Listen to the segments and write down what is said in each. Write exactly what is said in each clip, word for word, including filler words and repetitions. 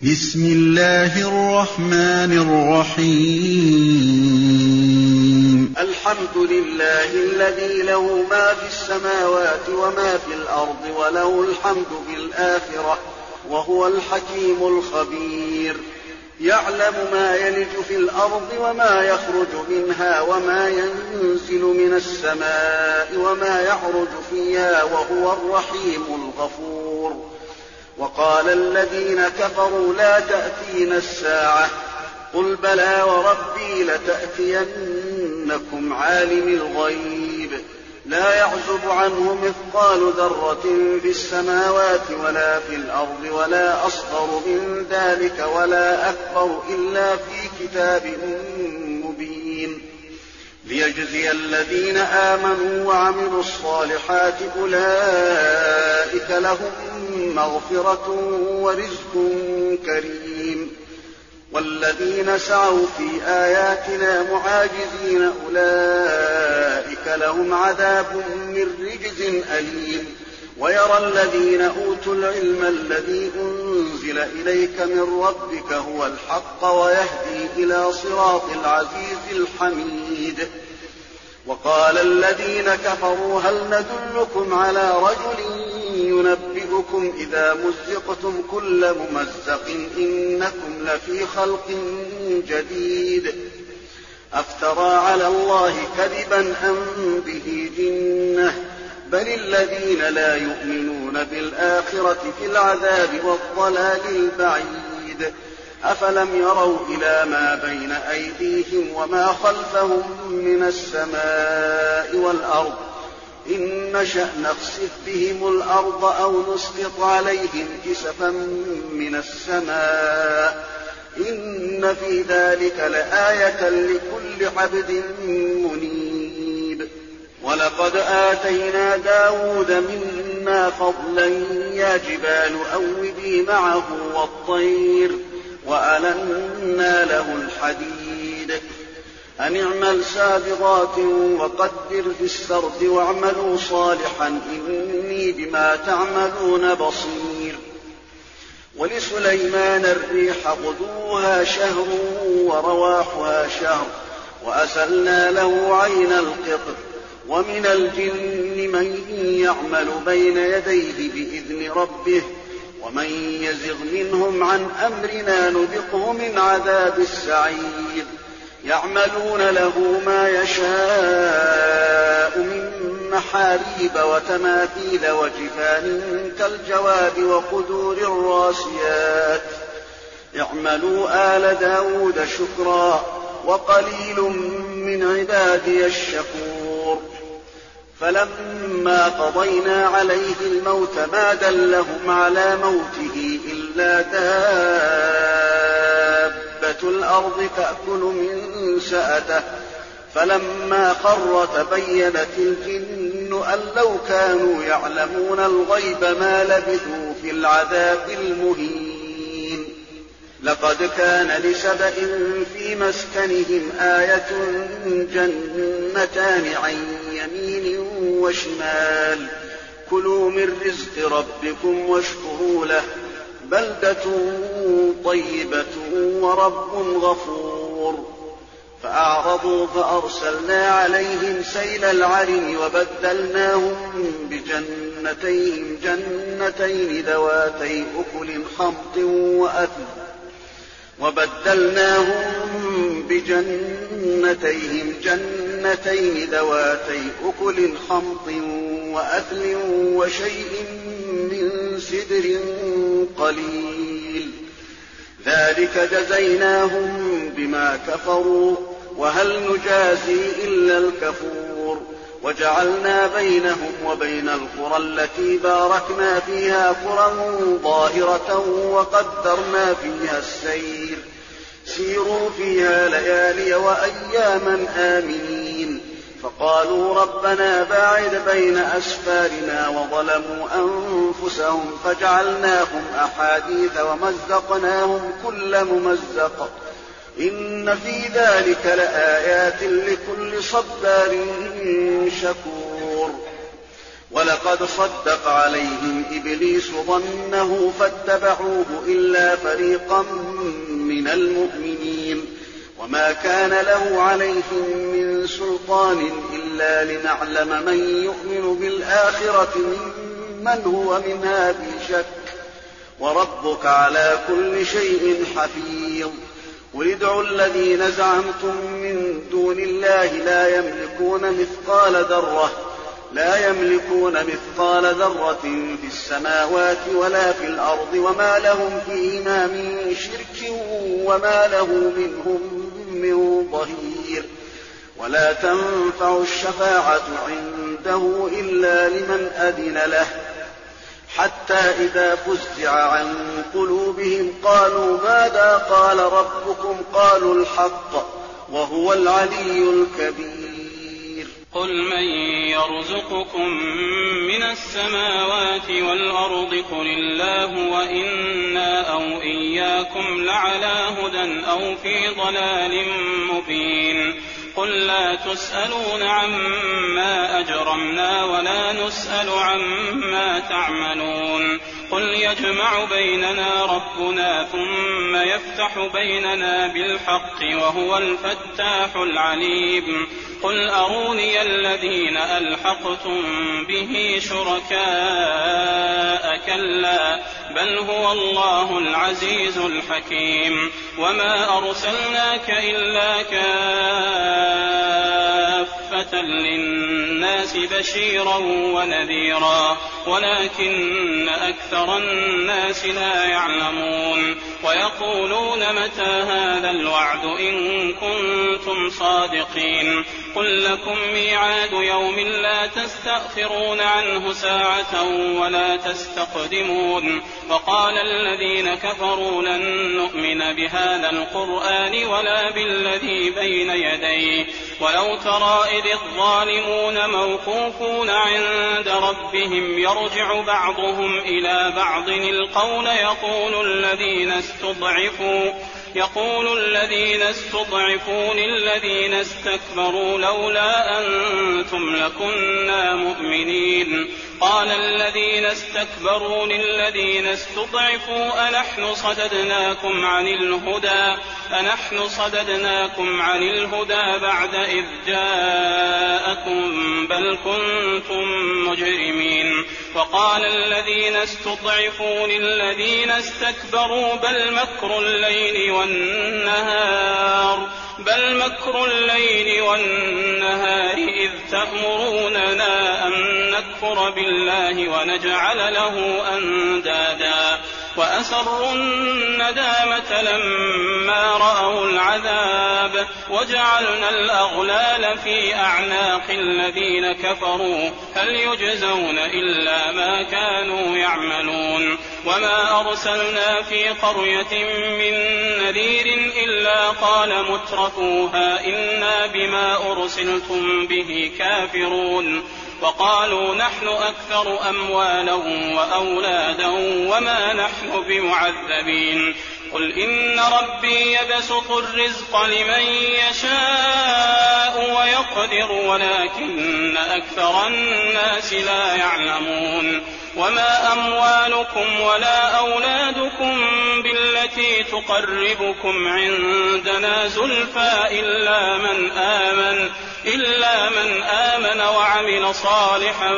بسم الله الرحمن الرحيم الحمد لله الذي له ما في السماوات وما في الأرض وله الحمد في الآخرة وهو الحكيم الخبير. يعلم ما يلج في الأرض وما يخرج منها وما ينزل من السماء وما يعرج فيها وهو الرحيم الغفور. وقال الذين كفروا لا تأتينا الساعة قل بلى وربي لتأتينكم عالم الغيب لا يعزب عنه مثقال ذرة في السماوات ولا في الأرض ولا أصغر من ذلك ولا أكبر إلا في كتاب مبين ليجزي الذين آمنوا وعملوا الصالحات أولئك لهم مغفرة ورزق كريم. والذين سعوا في آياتنا معاجزين أولئك لهم عذاب من رجز أليم. ويرى الذين أوتوا العلم الذي أنزل إليك من ربك هو الحق ويهدي إلى صراط العزيز الحميد. وقال الذين كفروا هل ندلكم على رجل ينبئكم إذا مزقتم كل ممزق إنكم لفي خلق جديد أفترى على الله كذبا أم به جنة بل الذين لا يؤمنون بالآخرة في العذاب والضلال البعيد. أفلم يروا إلى ما بين أيديهم وما خلفهم من السماء والأرض إن نشأ نخسف بهم الأرض أو نسقط عليهم كسفا من السماء إن في ذلك لآية لكل عبد منيب. ولقد آتينا داود منا فضلا يا جبال أوبي معه والطير وألنا له الحديد أن اعمل سابغات وقدر في السرد واعملوا صالحا إني بما تعملون بصير. ولسليمان الريح غدوها شهر ورواحها شهر وأسلنا له عين القطر. ومن الجن من يعمل بين يديه بإذن ربه ومن يزغ منهم عن أمرنا نذقه من عذاب السعير. يعملون له ما يشاء من محاريب وتماثيل وجفان كالجواب وقدور الراسيات اعملوا آل داود شكرا وقليل من عبادي الشكور. فلما قضينا عليه الموت ما دلهم على موته إلا دابة الأرض تأكل من سأته فلما خر تبينت الجن أن لو كانوا يعلمون الغيب ما لبثوا في العذاب المهين. لقد كان لسبإ في مسكنهم آية جنتان عن يمين وشمال كلوا من رزق ربكم واشكروا له بلدة طيبة ورب غفور. فأعرضوا فأرسلنا عليهم سيل العرم وبدلناهم بجنتين جنتين ذواتي أكل خمط وأثل وبدلناهم بجنتيهم جنتين ذواتي أكل خمط وأثل وشيء من سدر قليل ذلك جزيناهم بما كفروا وهل نجازي إلا الكفور. وجعلنا بينهم وبين القرى التي باركنا فيها قرى ظاهرة وقدرنا فيها السير سيروا فيها ليالي وأياما آمنين. فقالوا ربنا باعد بين أسفارنا وظلموا أنفسهم فجعلناهم أحاديث ومزقناهم كل ممزق إن في ذلك لآيات لكل صبار شكور. ولقد صدق عليهم إبليس ظنه فاتبعوه إلا فريقا من المؤمنين وما كان له عليهم من سلطان إلا لنعلم من يؤمن بالآخرة ممن هو منها في شك وربك على كل شيء حفيظ قل ادعوا الذين زعمتم من دون الله لا يملكون مثقال ذرة لا يملكون مثقال ذرة في السماوات ولا في الأرض وما لهم فيهما من شرك وما له منهم من ظهير ولا تنفع الشفاعة عنده إلا لمن أذن له حتى إذا فزع عن قلوبهم قالوا ماذا قال ربكم قالوا الحق وهو العلي الكبير قل من يرزقكم من السماوات والأرض قل الله وإنا أو إياكم لعلى هدى أو في ضلال مبين قل لا تسألون عما أجرمنا ولا نسأل عما تعملون قل يجمع بيننا ربنا ثم يفتح بيننا بالحق وهو الفتاح العليم قل أروني الذين ألحقتم به شركاء كلا بل هو الله العزيز الحكيم وما أرسلناك إلا كافة للناس بشيرا ونذيرا ولكن أكثر الناس لا يعلمون ويقولون متى هذا الوعد إن كنتم صادقين قل لكم ميعاد يوم لا تستأخرون عنه ساعة ولا تستقدمون وقال الذين كفروا لن نؤمن بهذا القرآن ولا بالذي بين يديه ولو ترى إذ الظالمون موقوفون عند ربهم يرجع بعضهم إلى بعض القول يقول الذين استضعفوا يقول الذين استضعفوا للذين استكبروا لولا أنتم لكنا مؤمنين قال الذين استكبروا للذين استضعفوا أنحن صددناكم عن الهدى أنحن صددناكم عن الهدى بعد إذ جاءكم بل كنتم مجرمين وقال الذين استضعفوا للذين استكبروا بل مكر الليل والنهار بل مكر الليل والنهار إذ تأمروننا أن نكفر بالله ونجعل له أندادا وأسروا الندامة لما رأوا العذاب وجعلنا الأغلال في أعناق الذين كفروا هل يجزون إلا ما كانوا يعملون وما أرسلنا في قرية من نذير إلا قال مترفوها إنا بما أرسلتم به كافرون وقالوا نحن أكثر أموالا وأولادا وما نحن بمعذبين قل إن ربي يبسط الرزق لمن يشاء ويقدر ولكن أكثر الناس لا يعلمون وما أموالكم ولا أولادكم بالتي تقربكم عندنا زلفى إلا من آمن إلا من آمن وعمل صالحا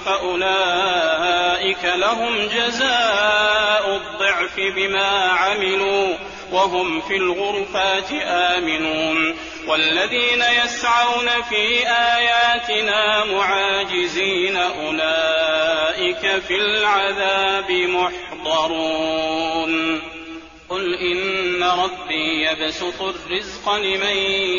فأولئك لهم جزاء الضعف بما عملوا وهم في الغرفات آمنون والذين يسعون في آياتنا معاجزين أولئك في العذاب محضرون قل إن ربي يبسط الرزق لمن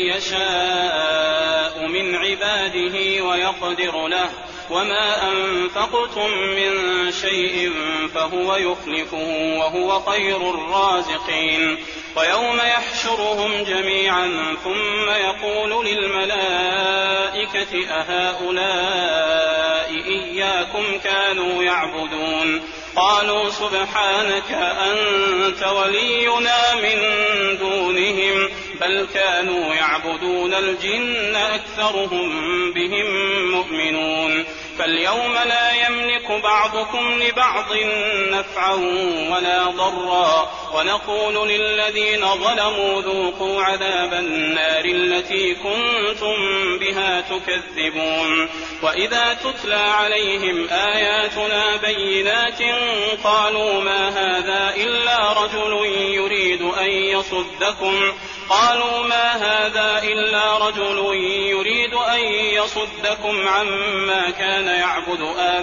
يشاء من عباده ويقدر له وما أنفقتم من شيء فهو يخلفه وهو خير الرازقين ويوم يحشرهم جميعا ثم يقول للملائكة أهؤلاء إياكم كانوا يعبدون قالوا سبحانك أنت ولينا من دونهم بل كانوا يعبدون الجن أكثرهم بهم مؤمنون فاليوم لا يملك بعضكم لبعض نفعا ولا ضرا ونقول للذين ظلموا ذوقوا عذاب النار التي كنتم بها تكذبون وإذا تتلى عليهم آياتنا بينات قالوا ما هذا إلا رجل يريد أن يصدكم قالوا ما هذا إلا رجل يريد أن يصدكم عما كان يعبد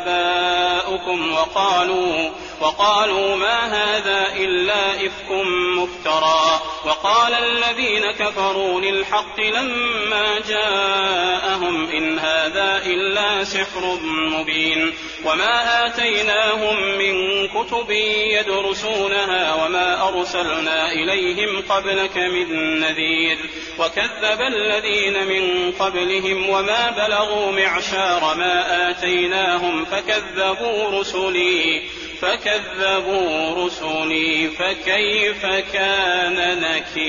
آباؤكم وقالوا, وقالوا ما هذا إلا إفك مفترى وقال الذين كفروا للحق لما جاءهم إن هذا إلا سحر مبين وما آتيناهم من كتب يدرسونها وما أرسلنا إليهم قبلك من نذير وكذب الذين من قبلهم وما بلغوا معشار ما آتيناهم فكذبوا رسلي فكذبوا رسلي فكيف كان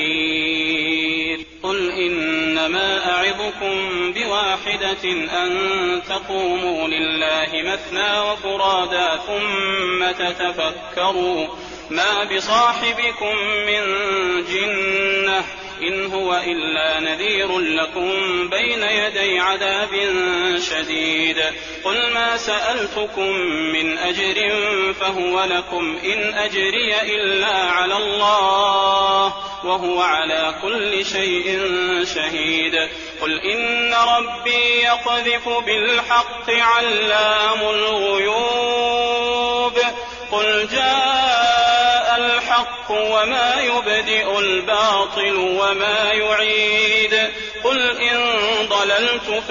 نكير قل إنما أعظكم بواحدة أن تقوموا لله مثنى وفرادا ثم تتفكروا ما بصاحبكم من جنة إن هو إلا نذير لكم بين يدي عذاب شديد قل ما سألتكم من أجر فهو لكم إن أجري إلا على الله وهو على كل شيء شهيد قل إن ربي يقذف بالحق علام الغيوب قل جاء الحق وما يبدئ الباطل وما يعيد قل إن ضللت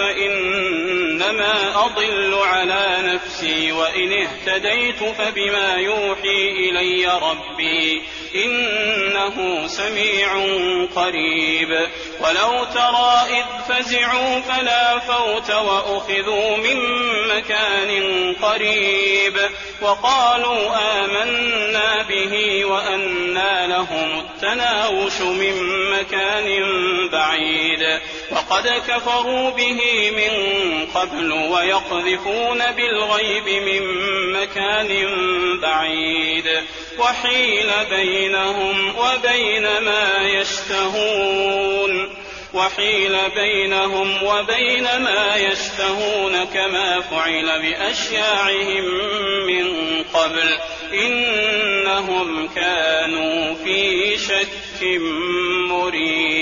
فإنما أضل على نفسي وإن اهتديت فبما يوحي إلي ربي إنه سميع قريب ولو ترى إذ فزعوا فلا فوت وأخذوا من مكان قريب وقالوا آمنا به وأنى لهم التناوش من مكان بعيد وقد كفروا به من قبل ويقذفون بالغيب من مكان بعيد وحيل بينهم وبين ما يشتهون وحيل بينهم وبين ما يشتهون كما فعل بأشياعهم من قبل إنهم كانوا في شك مريب.